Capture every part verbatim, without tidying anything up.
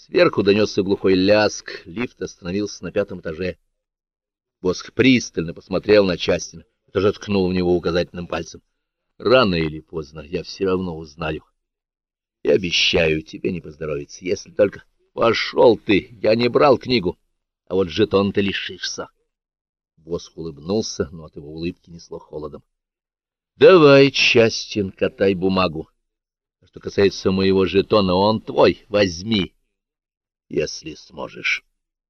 Сверху донесся глухой ляск, лифт остановился на пятом этаже. Босх пристально посмотрел на Частина и тоже ткнул в него указательным пальцем. Рано или поздно я все равно узнаю. И обещаю, тебе не поздоровится, если только... Пошел ты, я не брал книгу, а вот жетон ты лишишься. Босх улыбнулся, но от его улыбки несло холодом. Давай, Частин, катай бумагу. Что касается моего жетона, он твой, возьми, если сможешь.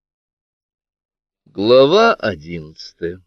Глава одиннадцатая.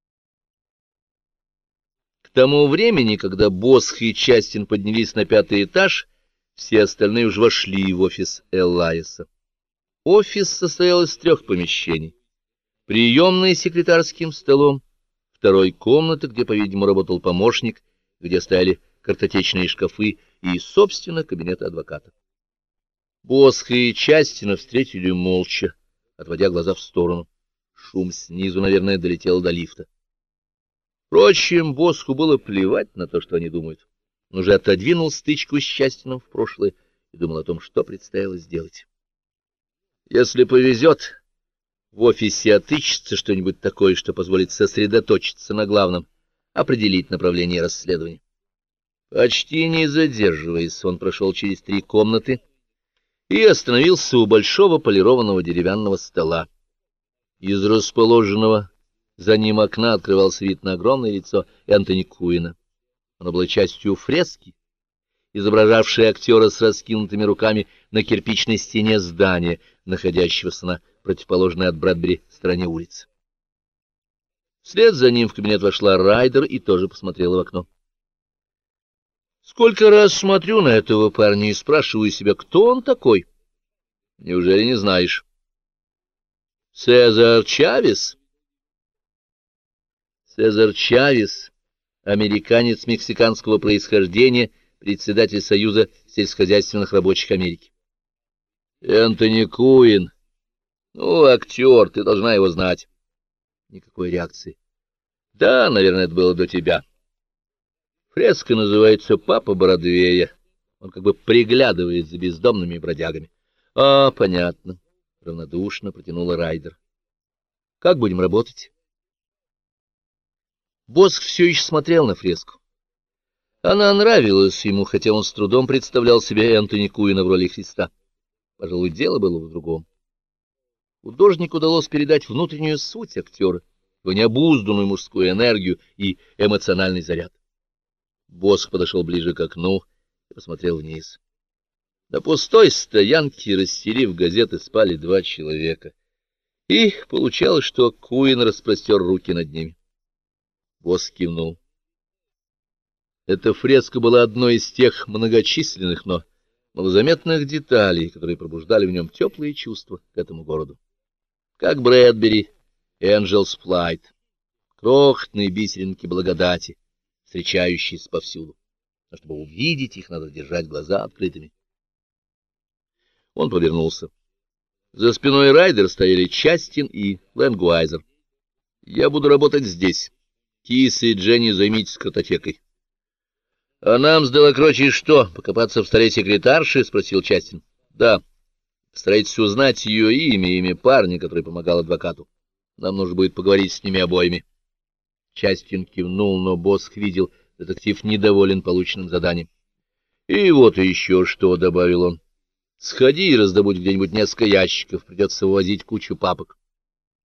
К тому времени, когда Босх и Частин поднялись на пятый этаж, все остальные уже вошли в офис Эллаиса. Офис состоял из трех помещений. Приемной с секретарским столом, второй комнаты, где, по-видимому, работал помощник, где стояли картотечные шкафы, и, собственно, кабинет адвоката. Босха и Частина встретили молча, отводя глаза в сторону. Шум снизу, наверное, долетел до лифта. Впрочем, Босху было плевать на то, что они думают. Он уже отодвинул стычку с Частином в прошлое и думал о том, что предстояло сделать. Если повезет, в офисе отыщется что-нибудь такое, что позволит сосредоточиться на главном, определить направление расследования. Почти не задерживаясь, он прошел через три комнаты и остановился у большого полированного деревянного стола. Из расположенного за ним окна открывался вид на огромное лицо Энтони Куина. Оно было частью фрески, изображавшей актера с раскинутыми руками на кирпичной стене здания, находящегося на противоположной от Брэдбери стороне улицы. Вслед за ним в кабинет вошла Райдер и тоже посмотрела в окно. Сколько раз смотрю на этого парня и спрашиваю себя, кто он такой? Неужели не знаешь? Цезарь Чавес? Цезарь Чавес, американец мексиканского происхождения, председатель Союза сельскохозяйственных рабочих Америки. Энтони Куин. Ну, актер, ты должна его знать. Никакой реакции. Да, наверное, это было до тебя. Фреска называется «Папа Бродвея». Он как бы приглядывает за бездомными бродягами. — А, понятно, — равнодушно протянула Райдер. — Как будем работать? Босх все еще смотрел на фреску. Она нравилась ему, хотя он с трудом представлял себе Энтони Куина в роли Христа. Пожалуй, дело было в другом. Художнику удалось передать внутреннюю суть актера, его необузданную мужскую энергию и эмоциональный заряд. Босх подошел ближе к окну и посмотрел вниз. На пустой стоянке, расстелив газеты, спали два человека. И получалось, что Куин распростер руки над ними. Босх кивнул. Эта фреска была одной из тех многочисленных, но малозаметных деталей, которые пробуждали в нем теплые чувства к этому городу. Как Брэдбери, Энджелс Флайт, крохотные бисеринки благодати, встречающиеся повсюду. Но чтобы увидеть их, надо держать глаза открытыми. Он повернулся. За спиной Райдер стояли Частин и Лэнгуайзер. — Я буду работать здесь. Кис и Дженни, займитесь картотекой. — А нам с Делакрочи что, покопаться в столе секретарши? — спросил Частин. — Да. Постарайтесь узнать ее имя, имя парня, который помогал адвокату. Нам нужно будет поговорить с ними обоими. Частин кивнул, но Босх видел, детектив недоволен полученным заданием. — И вот еще что, — добавил он. — Сходи и раздобудь где-нибудь несколько ящиков, придется вывозить кучу папок.